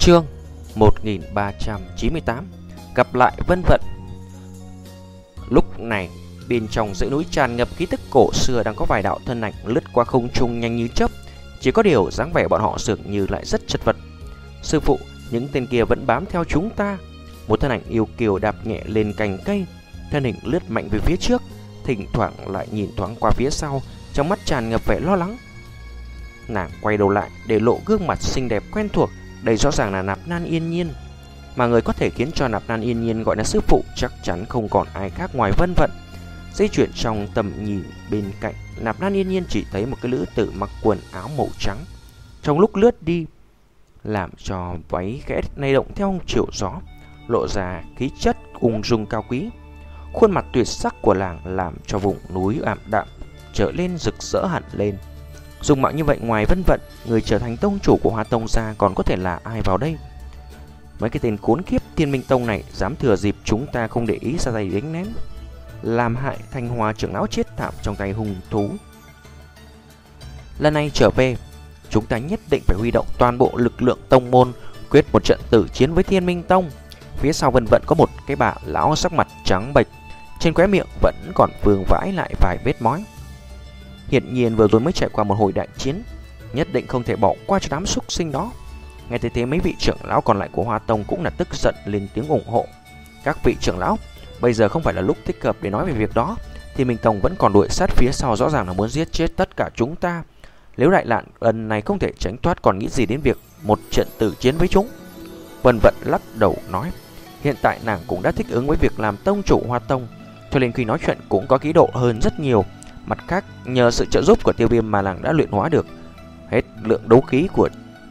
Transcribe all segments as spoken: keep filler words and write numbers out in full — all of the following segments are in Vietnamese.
Chương một nghìn ba trăm chín mươi tám. Gặp lại Vân Vận. Lúc này, bên trong dãy núi tràn ngập khí tức cổ xưa đang có vài đạo thân ảnh lướt qua không trung nhanh như chớp. Chỉ có điều dáng vẻ bọn họ dường như lại rất chật vật. Sư phụ, những tên kia vẫn bám theo chúng ta. Một thân ảnh yêu kiều đạp nhẹ lên cành cây, thân hình lướt mạnh về phía trước, thỉnh thoảng lại nhìn thoáng qua phía sau, trong mắt tràn ngập vẻ lo lắng. Nàng quay đầu lại để lộ gương mặt xinh đẹp quen thuộc. Đây rõ ràng là Nạp Lan Yên Nhiên. Mà người có thể khiến cho Nạp Lan Yên Nhiên gọi là sư phụ chắc chắn không còn ai khác ngoài Vân Vận. Di chuyển trong tầm nhìn bên cạnh, Nạp Lan Yên Nhiên chỉ thấy một cái nữ tử mặc quần áo màu trắng. Trong lúc lướt đi, làm cho váy khẽ lay động theo chiều gió, lộ ra khí chất ung dung cao quý. Khuôn mặt tuyệt sắc của nàng làm cho vùng núi ảm đạm trở lên rực rỡ hẳn lên. Dùng mạo như vậy, ngoài Vân Vận, người trở thành tông chủ của Hoa Tông gia còn có thể là ai vào đây? Mấy cái tên khốn kiếp Thiên Minh Tông này dám thừa dịp chúng ta không để ý ra tay đánh nén, làm hại Thanh Hoa trưởng lão chết thảm trong tay hung thú. Lần này trở về, chúng ta nhất định phải huy động toàn bộ lực lượng tông môn, quyết một trận tử chiến với Thiên Minh Tông. Phía sau Vân Vận có một cái bà lão sắc mặt trắng bệch, trên khóe miệng vẫn còn vương vãi lại vài vết mói. Hiển nhiên vừa rồi mới trải qua một hồi đại chiến, nhất định không thể bỏ qua cho đám súc sinh đó. Nghe thấy thế, mấy vị trưởng lão còn lại của Hoa Tông cũng là tức giận lên tiếng ủng hộ. Các vị trưởng lão, bây giờ không phải là lúc thích hợp để nói về việc đó. Thiên Minh Tông vẫn còn đuổi sát phía sau, rõ ràng là muốn giết chết tất cả chúng ta. Nếu đại nạn lần này không thể tránh thoát, còn nghĩ gì đến việc một trận tử chiến với chúng? Vân Vận lắc đầu nói, hiện tại nàng cũng đã thích ứng với việc làm tông chủ Hoa Tông, cho nên khi nói chuyện cũng có khí độ hơn rất nhiều. Mặt khác, nhờ sự trợ giúp của Tiêu Viêm mà nàng đã luyện hóa được hết lượng đấu khí của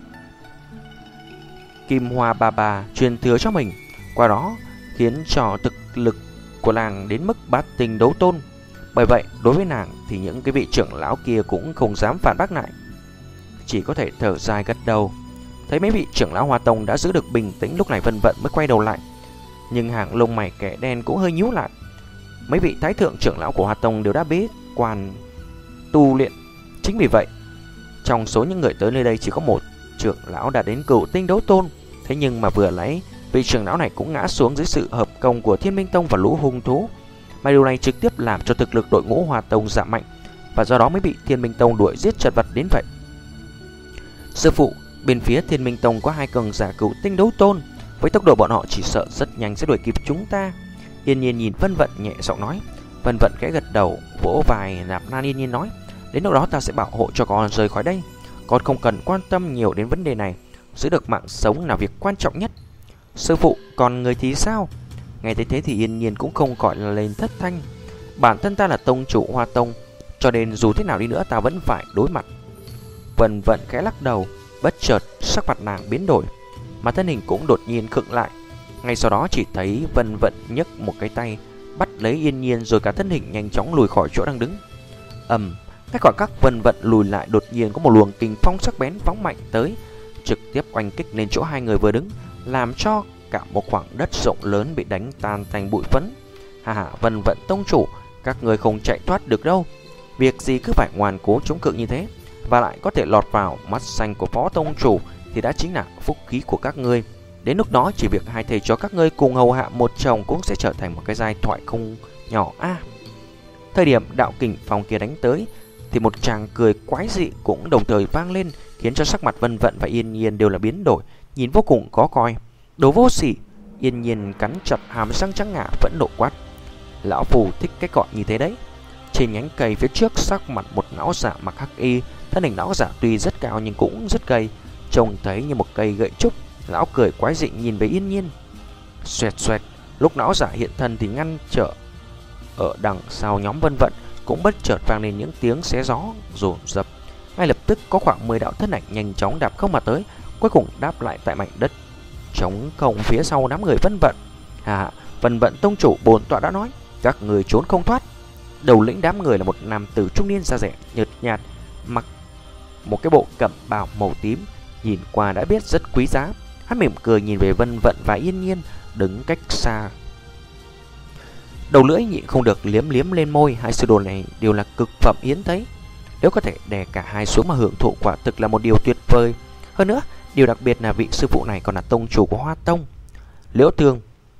Kim Hoa Ba Ba truyền thừa cho mình, qua đó khiến cho thực lực của nàng đến mức bát tinh đấu tôn. Bởi vậy, đối với nàng thì những cái vị trưởng lão kia cũng không dám phản bác lại, chỉ có thể thở dài gật đầu. Thấy mấy vị trưởng lão Hoa Tông đã giữ được bình tĩnh, lúc này Vân Vận mới quay đầu lại, nhưng hàng lông mày kẻ đen cũng hơi nhíu lại. Mấy vị thái thượng trưởng lão của Hoa Tông đều đã bế quan tu luyện, chính vì vậy trong số những người tới nơi đây chỉ có một trưởng lão đạt đến cửu tinh đấu tôn. Thế nhưng mà vừa lấy vị trưởng lão này cũng ngã xuống dưới sự hợp công của Thiên Minh Tông và lũ hung thú, mà điều này trực tiếp làm cho thực lực đội ngũ Hoa Tông giảm mạnh, và do đó mới bị Thiên Minh Tông đuổi giết chật vật đến vậy. Sư phụ, bên phía Thiên Minh Tông có hai cường giả cửu tinh đấu tôn, với tốc độ bọn họ chỉ sợ rất nhanh sẽ đuổi kịp chúng ta. Yên Nhiên nhìn Vân Vận nhẹ giọng nói. Vân Vận khẽ gật đầu, vỗ vai Nạp Lan Yên Nhiên nói, đến lúc đó ta sẽ bảo hộ cho con rời khỏi đây. Con không cần quan tâm nhiều đến vấn đề này, giữ được mạng sống là việc quan trọng nhất. Sư phụ, còn người thì sao? Nghe thấy thế thì Yên Nhiên cũng không gọi là lên thất thanh. Bản thân ta là tông chủ Hoa Tông, cho nên dù thế nào đi nữa ta vẫn phải đối mặt. Vân Vận khẽ lắc đầu, bất chợt sắc mặt nàng biến đổi, mà thân hình cũng đột nhiên khựng lại. Ngay sau đó chỉ thấy Vân Vận nhấc một cái tay bắt lấy Yên Nhiên, rồi cả thân hình nhanh chóng lùi khỏi chỗ đang đứng. Ầm, cách khỏi các Vân Vận lùi lại, đột nhiên có một luồng kình phong sắc bén phóng mạnh tới, trực tiếp oanh kích lên chỗ hai người vừa đứng, làm cho cả một khoảng đất rộng lớn bị đánh tan thành bụi phấn. Hà hà, Vân Vận tông chủ, các người không chạy thoát được đâu. Việc gì cứ phải ngoan cố chống cự như thế, và lại có thể lọt vào mắt xanh của phó tông chủ thì đã chính là phúc khí của các ngươi. Đến lúc đó chỉ việc hai thầy cho các ngươi cùng hầu hạ một chồng cũng sẽ trở thành một cái giai thoại không nhỏ a. À, thời điểm đạo kình phong kia đánh tới thì một tràng cười quái dị cũng đồng thời vang lên, khiến cho sắc mặt Vân Vận và Yên Nhiên đều là biến đổi, nhìn vô cùng khó coi. Đồ vô sỉ! Yên Nhiên cắn chặt hàm răng trắng ngà, vẫn nộ quát. Lão phù thích cái gọi như thế đấy. Trên nhánh cây phía trước, sắc mặt một lão giả mặc hắc y, thân hình lão giả tuy rất cao nhưng cũng rất gầy, trông thấy như một cây gậy trúc. Lão cười quái dị nhìn về Yên Nhiên. Xoẹt xoẹt, lúc lão giả hiện thân thì ngăn trở ở đằng sau nhóm Vân Vận cũng bất chợt vang lên những tiếng xé gió dồn dập. Ngay lập tức có khoảng mười đạo thân ảnh nhanh chóng đạp không mà tới, cuối cùng đáp lại tại mảnh đất trống không phía sau đám người Vân Vận. À, Vân Vận tông chủ, bổn tọa đã nói, các người trốn không thoát. Đầu lĩnh đám người là một nam tử trung niên da rẻ nhợt nhạt, mặc một cái bộ cẩm bào màu tím, nhìn qua đã biết rất quý giá. Hắn mỉm cười nhìn về Vân Vận và Yên Nhiên đứng cách xa, đầu lưỡi nhịn không được liếm liếm lên môi. Hai sư đồ này đều là cực phẩm hiếm thấy, nếu có thể đè cả hai xuống mà hưởng thụ quả thực là một điều tuyệt vời. Hơn nữa, Điều đặc biệt là vị sư phụ này còn là tông chủ của Hoa Tông. Liễu Thương,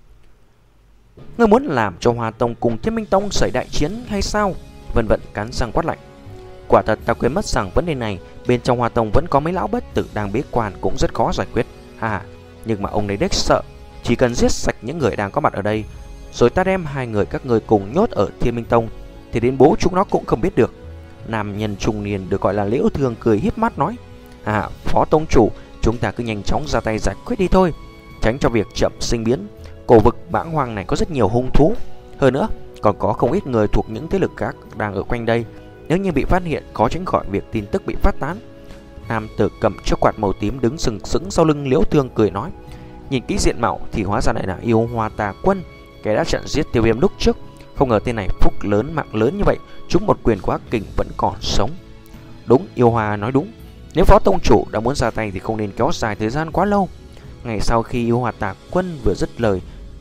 ngươi muốn làm cho Hoa Tông cùng Thiên Minh Tông xảy đại chiến hay sao? Vân Vận cắn răng quát lạnh. Quả thật ta quên mất rằng vấn đề này bên trong Hoa Tông vẫn có mấy lão bất tử đang bế quan, cũng rất khó giải quyết. À, nhưng mà ông đấy đếch sợ, chỉ cần giết sạch những người đang có mặt ở đây, rồi ta đem hai người các ngươi cùng nhốt ở Thiên Minh Tông, thì đến bố chúng nó cũng không biết được. Nam nhân trung niên được gọi là Liễu Thương cười híp mắt nói. À, Phó Tông chủ, chúng ta cứ nhanh chóng ra tay giải quyết đi thôi, tránh cho việc chậm sinh biến. Cổ vực Mãng Hoang này có rất nhiều hung thú, hơn nữa còn có không ít người thuộc những thế lực khác đang ở quanh đây. Nếu như bị phát hiện, khó tránh khỏi việc tin tức bị phát tán. Nam tử cầm chiếc quạt màu tím đứng sừng sững sau lưng Liễu Thương cười nói. Nhìn kỹ diện mạo thì hóa ra lại là Yêu Hoa Tà Quân, kẻ đã chặn giết Tiêu Viêm lúc trước. Không ngờ tên này phúc lớn mạng lớn như vậy, chúng một quyền của Hắc Kình vẫn còn sống. Đúng, Yêu Hoa nói đúng. Nếu Phó Tông chủ đã muốn ra tay thì không nên kéo dài thời gian quá lâu. Ngày sau khi Yêu Hoa Tà Quân vừa dứt lời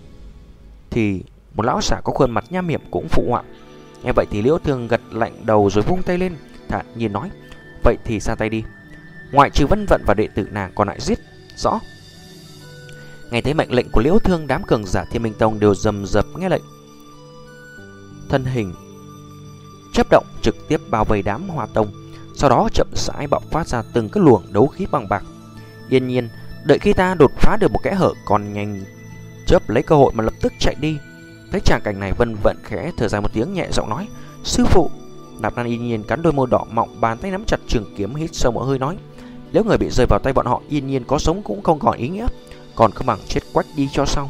thì một lão giả có khuôn mặt nham hiểm cũng phụ họa. Nghe vậy thì Liễu Thương gật lạnh đầu rồi vung tay lên, thản nhiên nói. Vậy thì ra tay đi. Ngoại trừ Vân Vận và đệ tử nàng còn lại giết. Rõ. Nghe thấy mệnh lệnh của Liễu Thương, đám cường giả Thiên Minh Tông đều rầm rập nghe lệnh. Thân hình chớp động trực tiếp bao vây đám Hoa Tông, sau đó chậm rãi bạo phát ra từng cái luồng đấu khí bằng bạc. Yên nhiên, đợi khi ta đột phá được một kẽ hở, còn nhanh chớp lấy cơ hội mà lập tức chạy đi. Thấy tràng cảnh này, Vân Vận khẽ thở dài một tiếng, nhẹ giọng nói. Sư phụ. Nạp Lan Yên Nhiên cắn đôi môi đỏ mọng, bàn tay nắm chặt trường kiếm, hít sâu một hơi nói. Nếu người bị rơi vào tay bọn họ, Yên Nhiên có sống cũng không còn ý nghĩa, còn không bằng chết quách đi cho xong.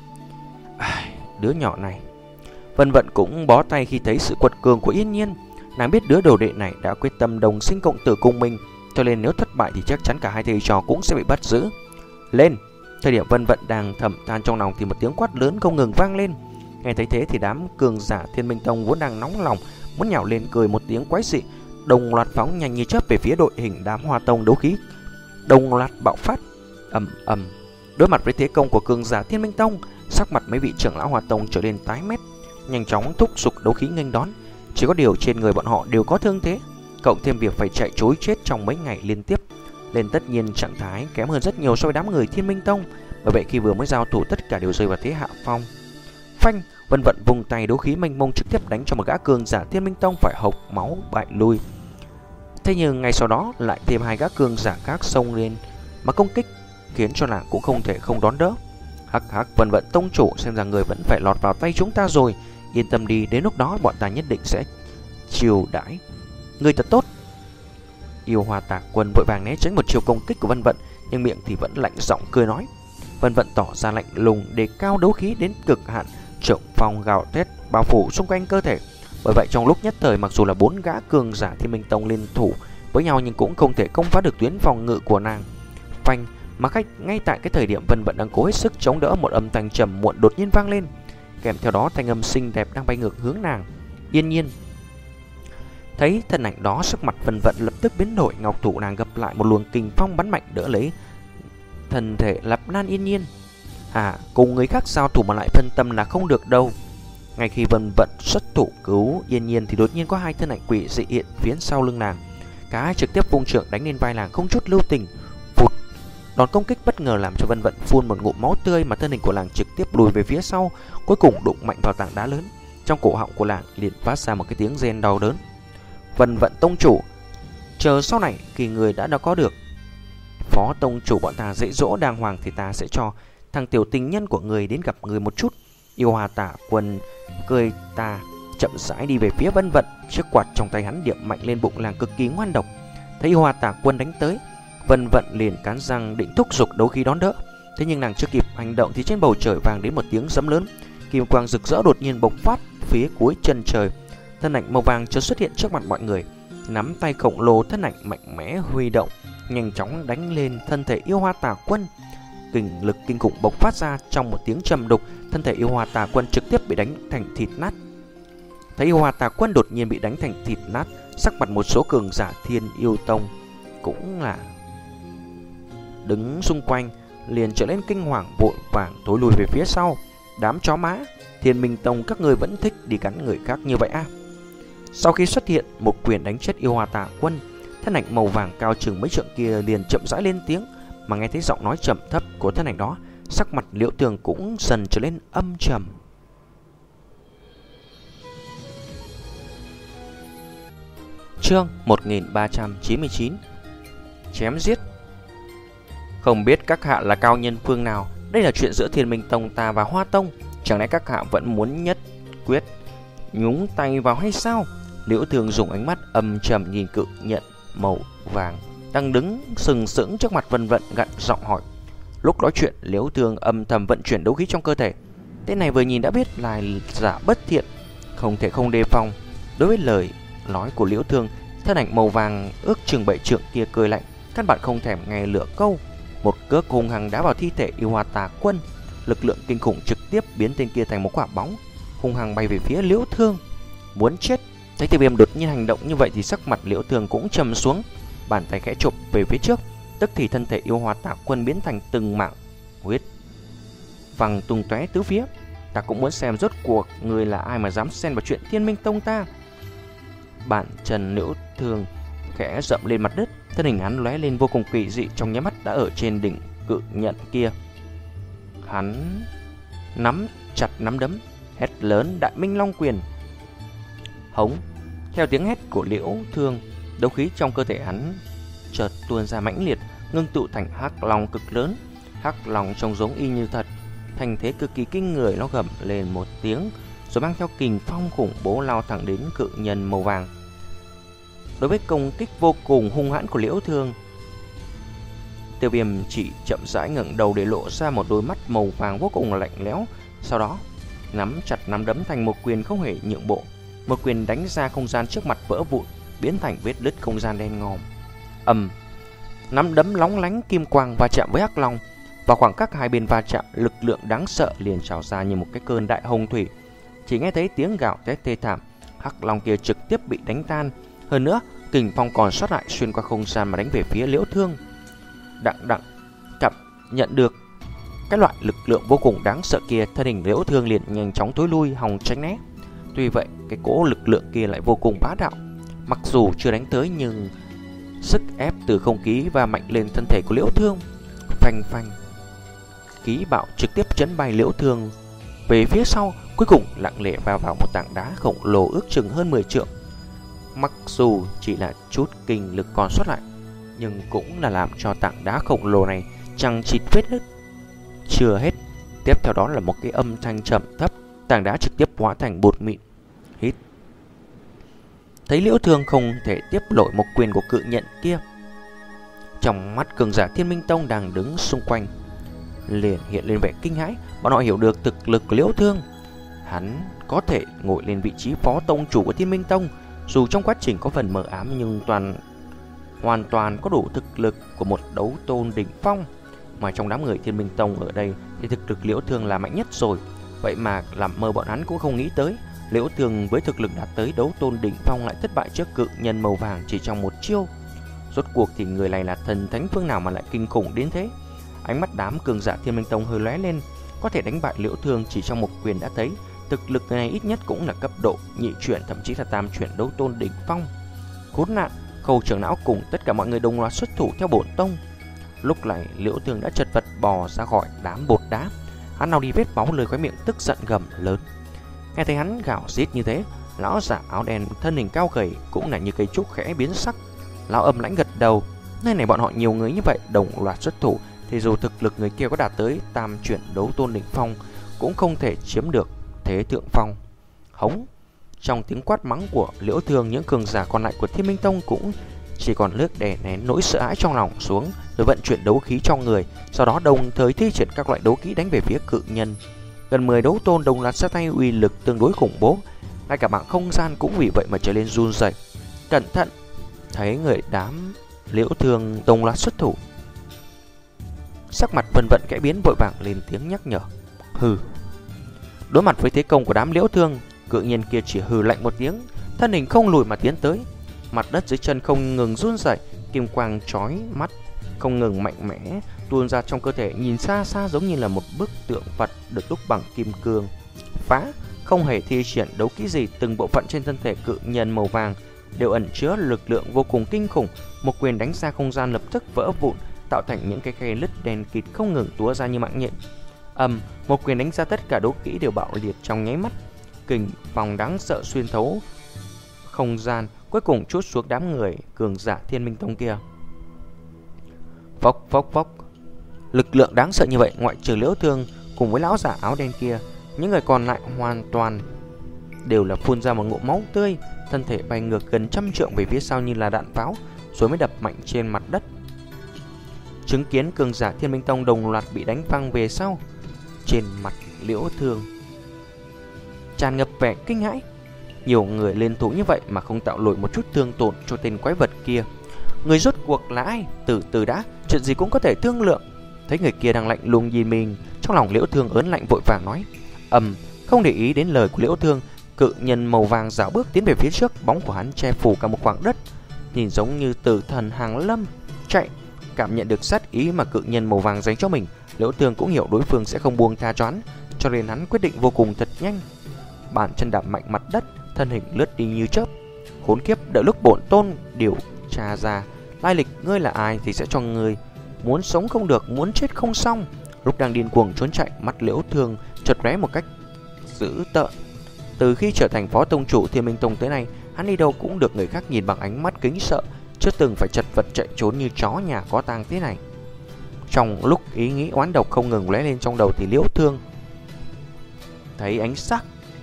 À, đứa nhỏ này. Vân Vận cũng bó tay khi thấy sự quật cường của Yên Nhiên. Nàng biết đứa đồ đệ này đã quyết tâm đồng sinh cộng tử cùng mình, cho nên nếu thất bại thì chắc chắn cả hai thầy trò cũng sẽ bị bắt giữ. Lên. Thời điểm Vân Vận đang thầm than trong lòng thì một tiếng quát lớn không ngừng vang lên. Nghe thấy thế thì đám cường giả Thiên Minh Tông vốn đang nóng lòng muốn nhào lên cười một tiếng quái dị, đồng loạt phóng nhanh như chớp về phía đội hình đám Hoa Tông đấu khí, đồng loạt bạo phát. Ầm ầm. Đối mặt với thế công của cường giả Thiên Minh Tông, sắc mặt mấy vị trưởng lão Hoa Tông trở nên tái mét, nhanh chóng thúc giục đấu khí nghênh đón. Chỉ có điều trên người bọn họ đều có thương thế, cộng thêm việc phải chạy trối chết trong mấy ngày liên tiếp, nên tất nhiên trạng thái kém hơn rất nhiều so với đám người Thiên Minh Tông. Bởi vậy khi vừa mới giao thủ, tất cả đều rơi vào thế hạ phong. Phanh, Vân Vận vùng tay đấu khí mênh mông trực tiếp đánh cho một gã cường giả Thiên Minh Tông phải hộc máu bại lui. Thế nhưng ngay sau đó lại thêm hai gã cường giả khác xông lên mà công kích, khiến cho nàng cũng không thể không đón đỡ. Hắc hắc, Vân Vận tông chủ, xem ra người vẫn phải lọt vào tay chúng ta rồi. Yên tâm đi, đến lúc đó bọn ta nhất định sẽ chiều đãi người thật tốt. Yêu Hoa Tà Quân vội vàng né tránh một chiều công kích của Vân Vận, nhưng miệng thì vẫn lạnh giọng cười nói. Vân Vận tỏ ra lạnh lùng, đề cao đấu khí đến cực hạn, trượng phong gào thét bao phủ xung quanh cơ thể. Bởi vậy trong lúc nhất thời, mặc dù là bốn gã cường giả Thiên Minh Tông liên thủ với nhau nhưng cũng không thể công phá được tuyến phòng ngự của nàng. Phanh, mà khách ngay tại cái thời điểm Vân Vận đang cố hết sức chống đỡ, một âm thanh trầm muộn đột nhiên vang lên, kèm theo đó thanh âm xinh đẹp đang bay ngược hướng nàng. Yên Nhiên. Thấy thân ảnh đó, sắc mặt Vân Vận lập tức biến đổi, ngọc thủ nàng gập lại, một luồng kình phong bắn mạnh đỡ lấy thân thể Nạp Lan Yên Nhiên. À, cùng người khác giao thủ mà lại phân tâm là không được đâu. Ngay khi Vân Vận xuất thủ cứu Yên Nhiên thì đột nhiên có hai thân ảnh quỷ dị hiện phía sau lưng nàng. Cả hai trực tiếp vung trượng đánh lên vai nàng không chút lưu tình. Phụt, đòn công kích bất ngờ làm cho Vân Vận phun một ngụm máu tươi, mà thân hình của nàng trực tiếp lùi về phía sau, cuối cùng đụng mạnh vào tảng đá lớn. Trong cổ họng của nàng liền phát ra một cái tiếng rên đau đớn. Vân Vận tông chủ, chờ sau này khi người đã đã có được Phó tông chủ bọn ta dễ dỗ đàng hoàng thì ta sẽ cho thằng tiểu tình nhân của người đến gặp người một chút. Yêu Hoa Tà Quân cười ta chậm rãi đi về phía Vân Vận, chiếc quạt trong tay hắn điểm mạnh lên bụng nàng cực kỳ ngoan độc. Thấy Yêu Hoa Tà Quân đánh tới, Vân Vận liền cắn răng định thúc giục đấu khí đón đỡ. Thế nhưng nàng chưa kịp hành động thì trên bầu trời vang đến một tiếng sấm lớn, kim quang rực rỡ đột nhiên bộc phát phía cuối chân trời. Thân ảnh màu vàng chợt xuất hiện trước mặt mọi người, nắm tay khổng lồ, thân ảnh mạnh mẽ huy động, nhanh chóng đánh lên thân thể Yêu Hoa Tà Quân. Kình lực kinh khủng bộc phát ra, trong một tiếng trầm đục, thân thể Yêu Hoa Tà Quân trực tiếp bị đánh thành thịt nát. Thấy Yêu Hoa Tà Quân đột nhiên bị đánh thành thịt nát, sắc mặt một số cường giả Thiên Yêu Tông cũng là đứng xung quanh liền trở lên kinh hoàng, vội vàng tối lùi về phía sau. Đám chó má, Thiên Minh Tông các người vẫn thích đi cắn người khác như vậy à? Sau khi xuất hiện một quyền đánh chết Yêu Hoa Tà Quân, thân ảnh màu vàng cao chừng mấy trượng kia liền chậm rãi lên tiếng, mà nghe thấy giọng nói trầm thấp của thân ảnh đó, sắc mặt Liễu Tường cũng dần trở lên âm trầm. Chương một nghìn ba trăm chín mươi chín. Chém giết. Không biết các hạ là cao nhân phương nào, đây là chuyện giữa Thiên Minh Tông ta và Hoa Tông, chẳng lẽ các hạ vẫn muốn nhất quyết nhúng tay vào hay sao? Liễu Tường dùng ánh mắt âm trầm nhìn cự nhận màu vàng đang đứng sừng sững trước mặt Vân Vận, gặn giọng hỏi. Lúc nói chuyện, Liễu Tường âm thầm vận chuyển đấu khí trong cơ thể. Tên này vừa nhìn đã biết là giả bất thiện, không thể không đề phòng. Đối với lời nói của Liễu Tường, thân ảnh màu vàng ước chừng bảy trượng kia cười lạnh, căn bản không thèm nghe lửa câu. Một cước hung hăng đá vào thi thể yêu hoa tà quân, lực lượng kinh khủng trực tiếp biến tên kia thành một quả bóng, hung hăng bay về phía Liễu Tường. Muốn chết. Thấy Tiêu Viêm đột nhiên hành động như vậy thì sắc mặt Liễu Tường cũng trầm xuống, bàn tay khẽ chụp về phía trước, tức thì thân thể yêu hoa tà quân biến thành từng mảng huyết văng tung tóe tứ phía. Ta cũng muốn xem rốt cuộc người là ai mà dám xen vào chuyện Thiên Minh Tông ta. Bàn chân Liễu Tường khẽ dậm lên mặt đất, thân hình hắn lóe lên vô cùng kỳ dị, trong nháy mắt đã ở trên đỉnh cự nhận kia. Hắn nắm chặt nắm đấm, hét lớn Đại Minh Long Quyền. Hống. Theo tiếng hét của Liễu Tường, đấu khí trong cơ thể hắn chợt tuôn ra mãnh liệt, ngưng tụ thành hắc long cực lớn. Hắc long trông giống y như thật, thành thế cực kỳ kinh người. Nó gầm lên một tiếng rồi mang theo kình phong khủng bố lao thẳng đến cự nhân màu vàng. Đối với công kích vô cùng hung hãn của Liễu Tường, Tiêu Viêm chỉ chậm rãi ngẩng đầu để lộ ra một đôi mắt màu vàng vô cùng lạnh lẽo, sau đó nắm chặt nắm đấm thành một quyền không hề nhượng bộ. Một quyền đánh ra, không gian trước mặt vỡ vụn, biến thành vết nứt không gian đen ngòm. Ầm, nắm đấm lóng lánh kim quang va chạm với hắc long. Vào khoảng cách hai bên va chạm, lực lượng đáng sợ liền trào ra như một cái cơn đại hồng thủy. Chỉ nghe thấy tiếng gào thét thê thảm, hắc long kia trực tiếp bị đánh tan. Hơn nữa, kình phong còn sót lại xuyên qua không gian mà đánh về phía Liễu Tường. Đặng đặng cảm nhận được cái loại lực lượng vô cùng đáng sợ kia, thân hình Liễu Tường liền nhanh chóng thối lui, hòng tránh né. Tuy vậy, cái cỗ lực lượng kia lại vô cùng bá đạo. Mặc dù chưa đánh tới nhưng sức ép từ không khí và mạnh lên thân thể của Liễu Tường. Phanh phanh, khí bạo trực tiếp chấn bay Liễu Tường về phía sau, cuối cùng lặng lẽ vào vào một tảng đá khổng lồ ước chừng hơn mười trượng. Mặc dù chỉ là chút kinh lực còn sót lại, nhưng cũng là làm cho tảng đá khổng lồ này chằng chịt vết nứt. Chưa hết, tiếp theo đó là một cái âm thanh trầm thấp, tảng đá trực tiếp hóa thành bột mịn. Hít. Thấy Liễu Tường không thể tiếp nổi một quyền của cự nhận kia, trong mắt cường giả Thiên Minh Tông đang đứng xung quanh liền hiện lên vẻ kinh hãi. Bọn họ hiểu được thực lực của Liễu Tường. Hắn có thể ngồi lên vị trí phó tông chủ của Thiên Minh Tông, dù trong quá trình có phần mờ ám nhưng toàn hoàn toàn có đủ thực lực của một đấu tôn đỉnh phong. Mà trong đám người Thiên Minh Tông ở đây thì thực lực Liễu Tường là mạnh nhất rồi. Vậy mà làm mơ bọn hắn cũng không nghĩ tới, Liễu Tường với thực lực đạt tới đấu tôn đỉnh phong lại thất bại trước cự nhân màu vàng chỉ trong một chiêu. Rốt cuộc thì người này là thần thánh phương nào mà lại kinh khủng đến thế? Ánh mắt đám cường giả Thiên Minh Tông hơi lóe lên, có thể đánh bại Liễu Tường chỉ trong một quyền đã thấy thực lực này ít nhất cũng là cấp độ nhị chuyển, thậm chí là tam chuyển đấu tôn đỉnh phong. Khốn nạn, Khâu trưởng lão cùng tất cả mọi người đồng loạt xuất thủ theo bổn tông. Lúc này Liễu Tường đã chật vật bò ra khỏi đám bột đá. Hắn nào đi vết máu, lời khóe miệng tức giận gầm lớn. Nghe thấy hắn gào rít như thế, lão giả áo đen thân hình cao gầy cũng là như cây trúc khẽ biến sắc. Lão âm lãnh gật đầu. Nơi này bọn họ nhiều người như vậy đồng loạt xuất thủ thì dù thực lực người kia có đạt tới tam chuyển đấu tôn đỉnh phong cũng không thể chiếm được thế thượng phong. Hống. Trong tiếng quát mắng của Liễu Tường, những cường giả còn lại của Thiên Minh Tông cũng chỉ còn lướt đè nén nỗi sợ hãi trong lòng xuống, rồi vận chuyển đấu khí trong người, sau đó đồng thời thi triển các loại đấu kỹ đánh về phía cự nhân. Gần mười đấu tôn đồng loạt ra tay, uy lực tương đối khủng bố, ngay cả mạng không gian cũng vì vậy mà trở lên run rẩy. Cẩn thận! Thấy người đám Liễu Tường đồng loạt xuất thủ, sắc mặt Vân Vận kẽ biến, vội vàng lên tiếng nhắc nhở. Hừ. Đối mặt với thế công của đám Liễu Tường, cự nhân kia chỉ hừ lạnh một tiếng, thân hình không lùi mà tiến tới. Mặt đất dưới chân không ngừng run rẩy, kim quang chói mắt không ngừng mạnh mẽ tuôn ra trong cơ thể, nhìn xa xa giống như là một bức tượng Phật được đúc bằng kim cương. Phá, không hề thi triển đấu kỹ gì, từng bộ phận trên thân thể cự nhân màu vàng đều ẩn chứa lực lượng vô cùng kinh khủng. Một quyền đánh ra, không gian lập tức vỡ vụn, tạo thành những cái khe lứt đen kịt không ngừng túa ra như mạng nhện. Ầm, một quyền đánh ra, tất cả đấu kỹ đều bạo liệt trong nháy mắt. Kình phong đáng sợ xuyên thấu không gian, cuối cùng trút xuống đám người cường giả Thiên Minh Tông kia. Phốc phốc phốc. Lực lượng đáng sợ như vậy, ngoại trừ Liễu Thương cùng với lão giả áo đen kia, những người còn lại hoàn toàn đều là phun ra một ngụm máu tươi, thân thể bay ngược gần trăm trượng về phía sau như là đạn pháo, rồi mới đập mạnh trên mặt đất. Chứng kiến cường giả Thiên Minh Tông đồng loạt bị đánh văng về sau, trên mặt Liễu Thương tràn ngập vẻ kinh hãi. Nhiều người liên thủ như vậy mà không tạo nổi một chút thương tổn cho tên quái vật kia. Người rốt cuộc là ai? Từ từ đã, chuyện gì cũng có thể thương lượng. Thấy người kia đang lạnh lùng nhìn mình, trong lòng Liễu Thương ớn lạnh vội vàng nói. Ầm, không để ý đến lời của Liễu Thương, cự nhân màu vàng dạo bước tiến về phía trước, bóng của hắn che phủ cả một khoảng đất, nhìn giống như tử thần hàng lâm chạy. Cảm nhận được sát ý mà cự nhân màu vàng dành cho mình, Liễu Thương cũng hiểu đối phương sẽ không buông tha cho hắn, cho nên hắn quyết định vô cùng thật nhanh. Bàn chân đạp mạnh mặt đất, thân hình lướt đi như chớp. Khốn kiếp, đợi lúc bổn tôn điều tra ra lai lịch ngươi là ai thì sẽ cho ngươi muốn sống không được, muốn chết không xong. Lúc đang điên cuồng trốn chạy, mắt Liễu Thương chợt lóe một cách dữ tợn. Từ khi trở thành phó tông chủ Thiên Minh Tông tới nay, hắn đi đâu cũng được người khác nhìn bằng ánh mắt kính sợ, chưa từng phải chật vật chạy trốn như chó nhà có tang thế này. Trong lúc ý nghĩ oán độc không ngừng lóe lên trong đầu thì Liễu Thương thấy ánh sắc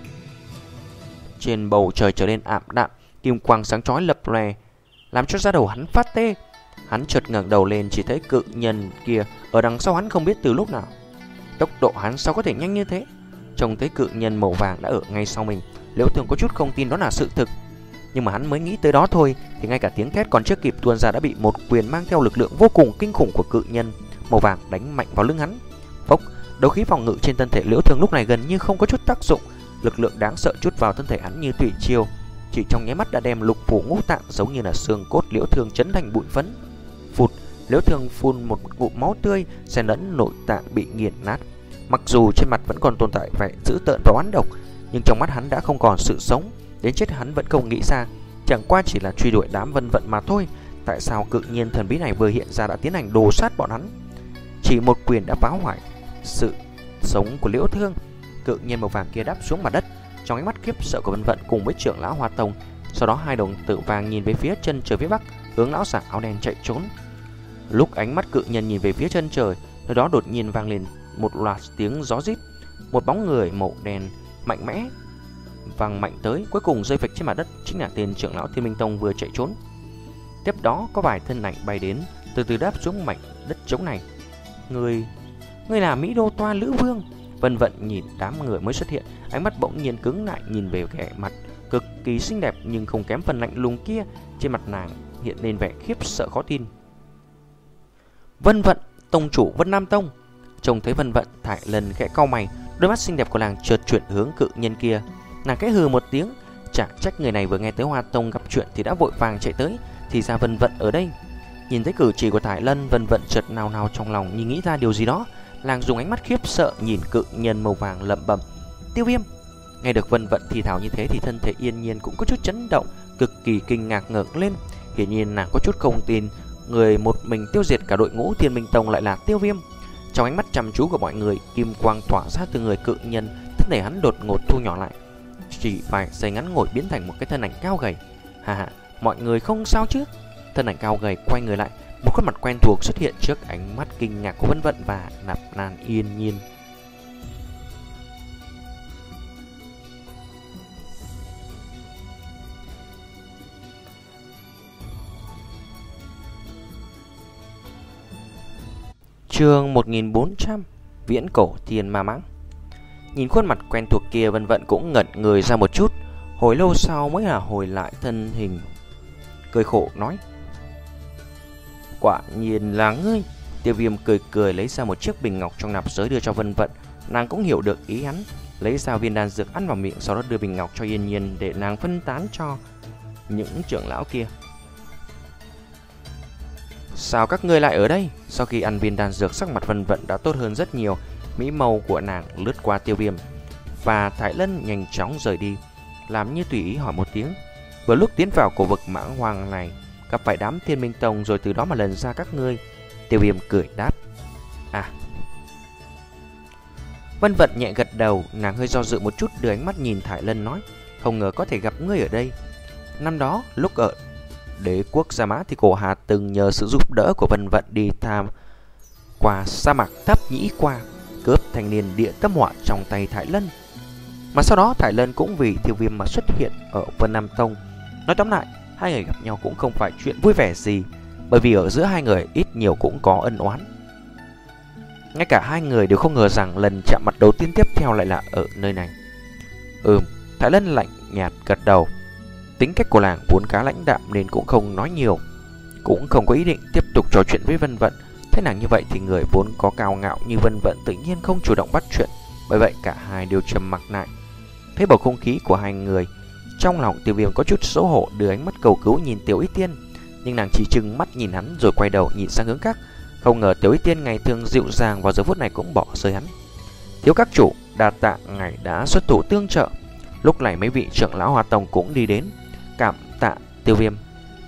trên bầu trời trở nên ảm đạm, kim quang sáng chói lập lòe, làm cho da đầu hắn phát tê. Hắn chợt ngẩng đầu lên, chỉ thấy cự nhân kia ở đằng sau hắn không biết từ lúc nào. Tốc độ hắn sao có thể nhanh như thế? Trông thấy cự nhân màu vàng đã ở ngay sau mình, Liễu Thương có chút không tin đó là sự thực. Nhưng mà hắn mới nghĩ tới đó thôi thì ngay cả tiếng thét còn chưa kịp tuôn ra đã bị một quyền mang theo lực lượng vô cùng kinh khủng của cự nhân màu vàng đánh mạnh vào lưng hắn. Phốc, đấu khí phòng ngự trên thân thể Liễu Thương lúc này gần như không có chút tác dụng, lực lượng đáng sợ trút vào thân thể hắn như thủy triều, chỉ trong nháy mắt đã đem lục phủ ngũ tạng giống như là xương cốt Liễu Thương chấn thành bụi phấn. Phụt, Liễu Thương phun một ngụm máu tươi, xen lẫn nội tạng bị nghiền nát. Mặc dù trên mặt vẫn còn tồn tại vẻ dữ tợn và oán độc, nhưng trong mắt hắn đã không còn sự sống. Đến chết hắn vẫn không nghĩ ra, chẳng qua chỉ là truy đuổi đám Vân Vận mà thôi. Tại sao cự nhiên thần bí này vừa hiện ra đã tiến hành đồ sát bọn hắn? Chỉ một quyền đã phá hoại sự sống của Liễu Thương. Cự nhiên màu vàng kia đáp xuống mặt đất trong ánh mắt khiếp sợ của Vân Vận cùng với trưởng lão Hoa Tông. Sau đó hai đồng tử vàng nhìn về phía chân trời phía bắc, hướng lão giả áo đen chạy trốn. Lúc ánh mắt cự nhân nhìn về phía chân trời, nơi đó đột nhiên vang lên một loạt tiếng gió rít. Một bóng người màu đen mạnh mẽ văng mạnh tới, cuối cùng rơi phịch trên mặt đất, chính là tên trưởng lão Thiên Minh Tông vừa chạy trốn. Tiếp đó có vài thân ảnh bay đến, từ từ đáp xuống mảnh đất trống này. Người, người là Mỹ Đô Toa Lữ Vương. Vân Vận nhìn đám người mới xuất hiện, ánh mắt bỗng nhiên cứng lại, nhìn về vẻ mặt cực kỳ xinh đẹp nhưng không kém phần lạnh lùng kia. Trên mặt nàng hiện lên vẻ khiếp sợ khó tin. Vân Vận, tông chủ Vân Nam Tông. Trông thấy Vân Vận, Thải Lân khẽ cau mày, đôi mắt xinh đẹp của nàng chợt chuyển hướng cự nhân kia. Nàng khẽ hừ một tiếng, chả trách người này vừa nghe tới Hoa Tông gặp chuyện thì đã vội vàng chạy tới, thì ra Vân Vận ở đây. Nhìn thấy cử chỉ của Thải Lân, Vân Vận chợt nào nào trong lòng như nghĩ ra điều gì đó. Nàng dùng ánh mắt khiếp sợ nhìn cự nhân màu vàng lẩm bẩm: Tiêu Viêm. Nghe được Vân Vận thì thào như thế thì thân thể Yên Nhiên cũng có chút chấn động, cực kỳ kinh ngạc ngẩng lên. Hiển nhiên nàng có chút không tin người một mình tiêu diệt cả đội ngũ Thiên Minh Tông lại là Tiêu Viêm. Trong ánh mắt chăm chú của mọi người, kim quang tỏa ra từ người cự nhân, thân thể hắn đột ngột thu nhỏ lại, chỉ vài giây ngắn ngủi biến thành một cái thân ảnh cao gầy. Hà hà, mọi người không sao chứ? Thân ảnh cao gầy quay người lại, một khuôn mặt quen thuộc xuất hiện trước ánh mắt kinh ngạc của Vân Vận và Nạp Lan Yên Nhiên. Chương một nghìn bốn trăm, Viễn Cổ Thiên Ma Mãng. Nhìn khuôn mặt quen thuộc kia, Vân Vận cũng ngẩn người ra một chút, hồi lâu sau mới là hồi lại thân hình, cười khổ nói: Quả nhiên là ngươi. Tiêu Viêm cười cười lấy ra một chiếc bình ngọc trong nạp giới đưa cho Vân Vận. Nàng cũng hiểu được ý hắn, lấy ra viên đan dược ăn vào miệng, sau đó đưa bình ngọc cho Yên Nhiên để nàng phân tán cho những trưởng lão kia. Sao các ngươi lại ở đây? Sau khi ăn viên đan dược, sắc mặt Vân Vận đã tốt hơn rất nhiều. Mỹ màu của nàng lướt qua Tiêu Viêm và Thải Lân, nhanh chóng rời đi, làm như tùy ý hỏi một tiếng. Vừa lúc tiến vào cổ vực Mãng Hoang này, gặp phải đám Thiên Minh Tông, rồi từ đó mà lần ra các ngươi. Tiêu Viêm cười đáp: À. Vân Vận nhẹ gật đầu, nàng hơi do dự một chút, đưa ánh mắt nhìn Thải Lân nói: Không ngờ có thể gặp ngươi ở đây. Năm đó lúc ở Đế quốc Gia Mã thì Cổ Hà từng nhờ sự giúp đỡ của Vân Vận đi tham qua sa mạc Tháp Nhĩ qua, cướp thanh niên địa tâm họa trong tay Thải Lân. Mà sau đó Thải Lân cũng vì Tiêu Viêm mà xuất hiện ở Vân Nam Tông. Nói tóm lại, hai người gặp nhau cũng không phải chuyện vui vẻ gì, bởi vì ở giữa hai người ít nhiều cũng có ân oán. Ngay cả hai người đều không ngờ rằng lần chạm mặt đầu tiên tiếp theo lại là ở nơi này. Ừm, Thải Lân lạnh nhạt gật đầu. Tính cách của làng vốn khá lãnh đạm nên cũng không nói nhiều, cũng không có ý định tiếp tục trò chuyện với Vân Vận. Thế nàng như vậy thì người vốn có cao ngạo như Vân Vận tự nhiên không chủ động bắt chuyện, bởi vậy cả hai đều trầm mặc lại. Thấy bầu không khí của hai người, trong lòng Tiêu Viêm có chút xấu hổ, đưa ánh mắt cầu cứu nhìn Tiểu Y Tiên, nhưng nàng chỉ trừng mắt nhìn hắn rồi quay đầu nhìn sang hướng khác. Không ngờ Tiểu Y Tiên ngày thường dịu dàng vào giờ phút này cũng bỏ rơi hắn. Thiếu các chủ, đa tạ ngài đã xuất thủ tương trợ. Lúc này mấy vị trưởng lão Hoa Tông cũng đi đến, cảm tạ Tiêu Viêm.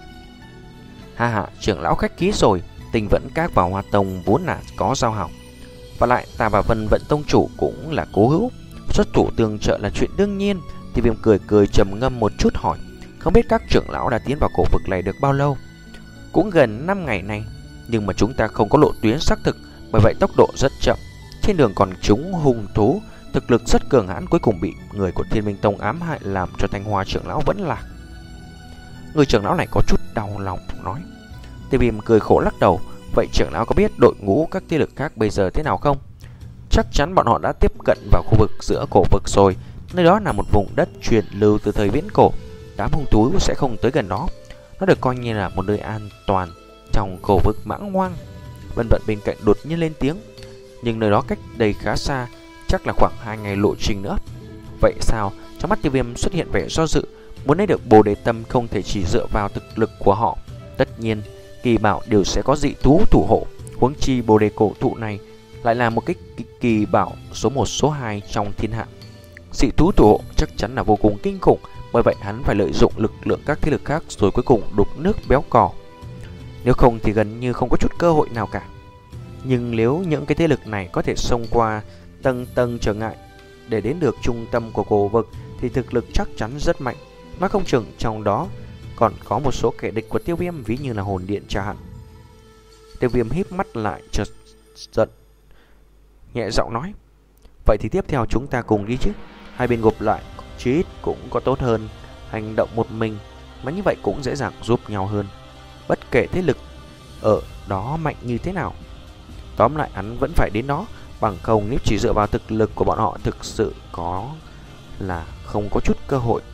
Ha ha, trưởng lão khách khí rồi, Tình Vẫn Các và Hoa Tông vốn là có giao hảo, và lại ta và Vân Vận Tông chủ cũng là cố hữu, xuất thủ tương trợ là chuyện đương nhiên. Tiêu Viêm cười cười trầm ngâm một chút hỏi: Không biết các trưởng lão đã tiến vào cổ vực này được bao lâu? Cũng gần năm ngày nay, nhưng mà chúng ta không có lộ tuyến xác thực, bởi vậy tốc độ rất chậm. Trên đường còn chúng hung thú, thực lực rất cường hãn, cuối cùng bị người của Thiên Minh Tông ám hại, làm cho Thanh Hoa trưởng lão vẫn lạc. Người trưởng lão này có chút đau lòng nói. Tiêu Viêm cười khổ lắc đầu: Vậy trưởng lão có biết đội ngũ các thế lực khác bây giờ thế nào không? Chắc chắn bọn họ đã tiếp cận vào khu vực giữa cổ vực rồi. Nơi đó là một vùng đất truyền lưu từ thời viễn cổ, đám hung thú sẽ không tới gần đó. Nó được coi như là một nơi an toàn trong cổ vực mãng hoang. Vân Vận bên cạnh đột nhiên lên tiếng: Nhưng nơi đó cách đây khá xa, chắc là khoảng hai ngày lộ trình nữa. Vậy sao? Trong mắt Tiêu Viêm xuất hiện vẻ do dự. Muốn lấy được Bồ Đề Tâm không thể chỉ dựa vào thực lực của họ. Tất nhiên kỳ bảo đều sẽ có dị thú thủ hộ, huống chi Bồ Đề cổ thụ này lại là một cái kỳ bảo số một số hai trong thiên hạ. Dị thú thủ hộ chắc chắn là vô cùng kinh khủng, bởi vậy hắn phải lợi dụng lực lượng các thế lực khác rồi cuối cùng đục nước béo cò. Nếu không thì gần như không có chút cơ hội nào cả. Nhưng nếu những cái thế lực này có thể xông qua tầng tầng trở ngại để đến được trung tâm của cổ vực thì thực lực chắc chắn rất mạnh. Nói không chừng trong đó còn có một số kẻ địch của Tiêu Viêm, ví như là hồn điện chẳng hạn. Tiêu Viêm híp mắt lại chợt giận, nhẹ giọng nói: Vậy thì tiếp theo chúng ta cùng đi chứ. Hai bên gộp lại chí ít cũng có tốt hơn hành động một mình, mà như vậy cũng dễ dàng giúp nhau hơn. Bất kể thế lực ở đó mạnh như thế nào, tóm lại hắn vẫn phải đến đó. Bằng không nếu chỉ dựa vào thực lực của bọn họ thực sự có là không có chút cơ hội.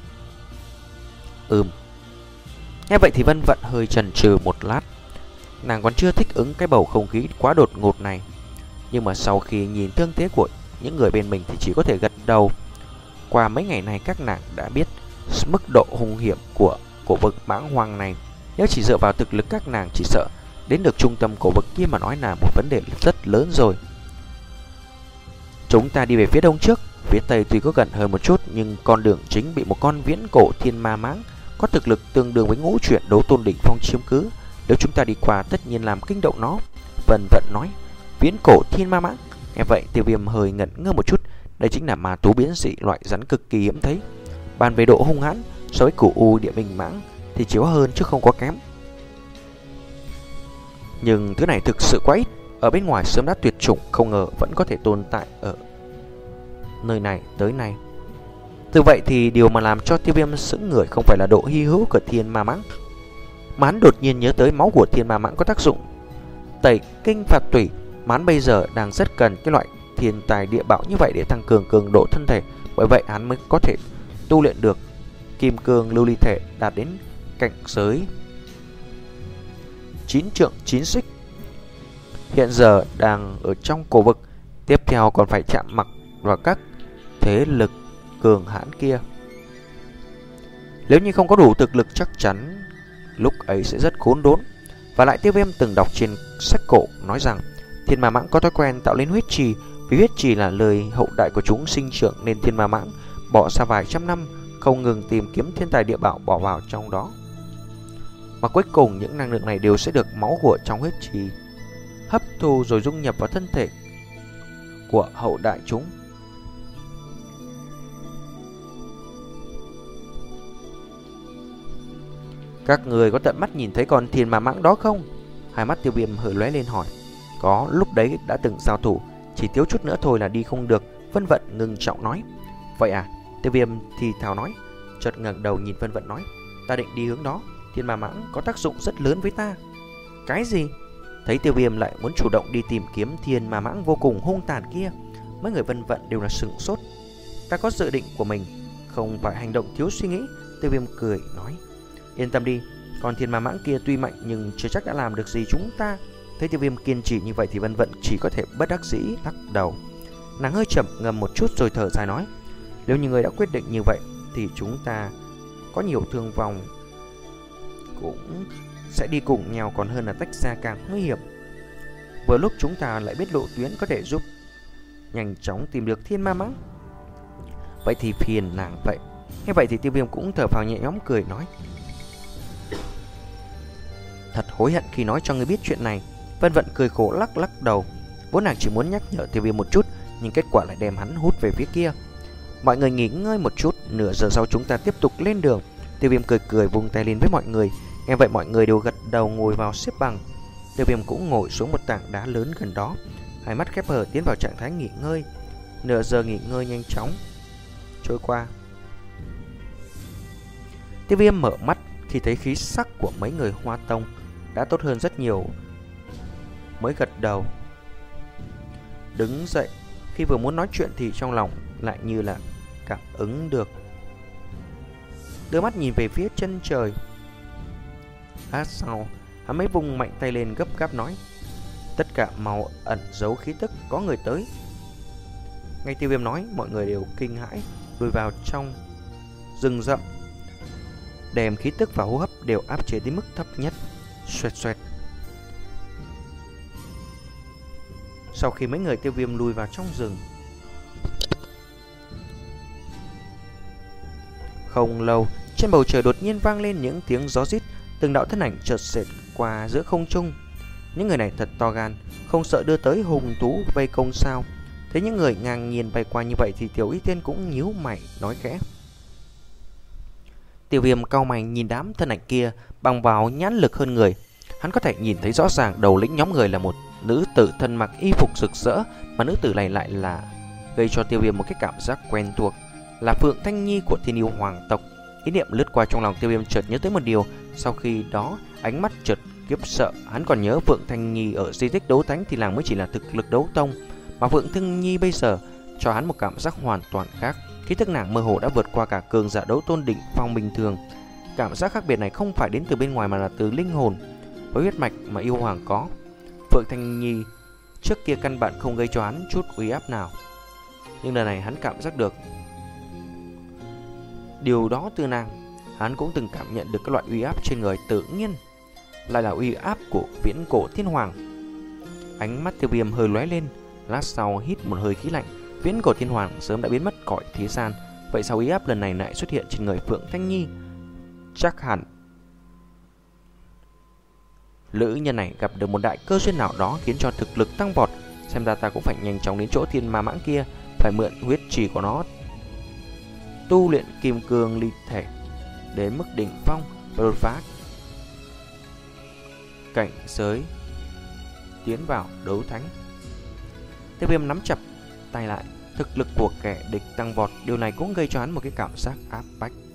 Ừm. Nghe vậy thì Vân Vận hơi chần chừ một lát. Nàng còn chưa thích ứng cái bầu không khí quá đột ngột này, nhưng mà sau khi nhìn thương thế của những người bên mình thì chỉ có thể gật đầu. Qua mấy ngày này các nàng đã biết mức độ hung hiểm của cổ vực mãng hoang này. Nếu chỉ dựa vào thực lực các nàng chỉ sợ đến được trung tâm cổ vực kia mà nói là một vấn đề rất lớn rồi. Chúng ta đi về phía đông trước. Phía tây tuy có gần hơn một chút, nhưng con đường chính bị một con viễn cổ thiên ma mãng có thực lực tương đương với ngũ chuyển đấu tôn đỉnh phong chiếm cứ. Nếu chúng ta đi qua tất nhiên làm kinh động nó. Vân Vận nói. Viễn cổ thiên ma mãng? Nghe vậy Tiêu Viêm hơi ngẩn ngơ một chút. Đây chính là ma thú biến dị, loại rắn cực kỳ hiếm thấy. Bàn về độ hung hãn, so với cửu u địa minh mãng thì chỉ có hơn chứ không có kém. Nhưng thứ này thực sự quá ít. Ở bên ngoài sớm đã tuyệt chủng, không ngờ vẫn có thể tồn tại ở nơi này tới nay. Từ vậy thì điều mà làm cho Tiêu Viêm sững người không phải là độ hy hữu của thiên ma mãng, mà hắn đột nhiên nhớ tới máu của thiên ma mãng có tác dụng tẩy kinh phạt tủy. Mà hắn bây giờ đang rất cần cái loại thiên tài địa bảo như vậy để tăng cường cường độ thân thể. Bởi vậy hắn mới có thể tu luyện được kim cương lưu ly thể, đạt đến cảnh giới chín trượng chín xích. Hiện giờ đang ở trong cổ vực, tiếp theo còn phải chạm mặt vào các thế lực cường hãn kia. Nếu như không có đủ thực lực chắc chắn lúc ấy sẽ rất khốn đốn. Và lại Tiêu Viêm từng đọc trên sách cổ nói rằng thiên ma mãng có thói quen tạo lên huyết trì. Vì huyết trì là lời hậu đại của chúng sinh trưởng, nên thiên ma mãng bỏ ra vài trăm năm không ngừng tìm kiếm thiên tài địa bảo bỏ vào trong đó. Mà cuối cùng những năng lượng này đều sẽ được máu của trong huyết trì hấp thu rồi dung nhập vào thân thể của hậu đại chúng. Các người có tận mắt nhìn thấy con thiên ma mãng đó không? Hai mắt Tiêu Viêm hơi lóe lên hỏi. Có, lúc đấy đã từng giao thủ, chỉ thiếu chút nữa thôi là đi không được. Vân Vận ngừng trọng nói. Vậy à? Tiêu Viêm thì thào nói. Chợt ngẩng đầu nhìn Vân Vận nói. Ta định đi hướng đó, thiên ma mãng có tác dụng rất lớn với ta. Cái gì? Thấy Tiêu Viêm lại muốn chủ động đi tìm kiếm thiên ma mãng vô cùng hung tàn kia, mấy người Vân Vận đều là sửng sốt. Ta có dự định của mình, không phải hành động thiếu suy nghĩ. Tiêu Viêm cười nói. Yên tâm đi, con thiên ma mãng kia tuy mạnh nhưng chưa chắc đã làm được gì chúng ta. Thấy Tiêu Viêm kiên trì như vậy thì Vân Vận chỉ có thể bất đắc dĩ lắc đầu. Nàng hơi chậm ngầm một chút rồi thở dài nói. Nếu như người đã quyết định như vậy thì chúng ta có nhiều thương vong cũng sẽ đi cùng nhau, còn hơn là tách ra càng nguy hiểm. Vừa lúc chúng ta lại biết lộ tuyến có thể giúp nhanh chóng tìm được thiên ma mãng. Vậy thì phiền nàng vậy. Nghe vậy thì Tiêu Viêm cũng thở phào nhẹ nhõm cười nói. Thật hối hận khi nói cho ngươi biết chuyện này. Vân Vận cười khổ lắc lắc đầu. Vốn nàng chỉ muốn nhắc nhở Tiêu Viêm một chút, nhưng kết quả lại đem hắn hút về phía kia. Mọi người nghỉ ngơi một chút, nửa giờ sau chúng ta tiếp tục lên đường. Tiêu Viêm cười cười vung tay lên với mọi người. Nghe vậy mọi người đều gật đầu ngồi vào xếp bằng. Tiêu Viêm cũng ngồi xuống một tảng đá lớn gần đó, hai mắt khép hờ tiến vào trạng thái nghỉ ngơi. Nửa giờ nghỉ ngơi nhanh chóng trôi qua. Tiêu Viêm mở mắt thì thấy khí sắc của mấy người Hoa Tông đã tốt hơn rất nhiều, mới gật đầu. Đứng dậy, khi vừa muốn nói chuyện thì trong lòng lại như là cảm ứng được. Đưa mắt nhìn về phía chân trời. Lát sau, hắn mới vùng mạnh tay lên gấp gáp nói. Tất cả màu ẩn giấu khí tức, có người tới. Ngay Tiêu Viêm nói, mọi người đều kinh hãi lùi vào trong rừng rậm, đem khí tức và hô hấp đều áp chế đến mức thấp nhất. Xoẹt xoẹt. Sau khi mấy người Tiêu Viêm lùi vào trong rừng, không lâu, trên bầu trời đột nhiên vang lên những tiếng gió rít, từng đạo thân ảnh chợt xẹt qua giữa không trung. Những người này thật to gan, không sợ đưa tới hùng thú vây công sao? Thấy những người ngang nhiên bay qua như vậy thì Tiểu Y Tiên cũng nhíu mày nói khẽ. Tiêu Viêm cau mày nhìn đám thân ảnh kia bằng vào nhãn lực hơn người. Hắn có thể nhìn thấy rõ ràng đầu lĩnh nhóm người là một nữ tử thân mặc y phục rực rỡ, mà nữ tử này lại là gây cho Tiêu Viêm một cái cảm giác quen thuộc, là Phượng Thanh Nhi của Thiên Yêu Hoàng tộc. Ý niệm lướt qua trong lòng Tiêu Viêm, chợt nhớ tới một điều. Sau khi đó ánh mắt chợt kiếp sợ. Hắn còn nhớ Phượng Thanh Nhi ở di tích đấu thánh thì nàng mới chỉ là thực lực đấu tông, mà Phượng Thanh Nhi bây giờ cho hắn một cảm giác hoàn toàn khác. Khí tức nàng mơ hồ đã vượt qua cả cường giả đấu tôn đỉnh phong bình thường. Cảm giác khác biệt này không phải đến từ bên ngoài mà là từ linh hồn. Với huyết mạch mà yêu hoàng có, Phượng Thanh Nhi trước kia căn bản không gây cho hắn chút uy áp nào, nhưng lần này hắn cảm giác được điều đó từ nàng. Hắn cũng từng cảm nhận được các loại uy áp trên người, tự nhiên lại là uy áp của viễn cổ thiên hoàng. Ánh mắt Tiêu Viêm hơi lóe lên, lát sau hít một hơi khí lạnh. Viễn cổ thiên hoàng sớm đã biến mất cõi thế gian, vậy sao uy áp lần này lại xuất hiện trên người Phượng Thanh Nhi? Chắc hẳn nữ nhân này gặp được một đại cơ duyên nào đó khiến cho thực lực tăng vọt. Xem ra ta cũng phải nhanh chóng đến chỗ thiên ma mãng kia, phải mượn huyết trì của nó tu luyện kim cương ly thể đến mức đỉnh phong và đột phá cảnh giới tiến vào đấu thánh. Tiêu Viêm nắm chặt tay lại, thực lực của kẻ địch tăng vọt, điều này cũng gây cho hắn một cái cảm giác áp bách.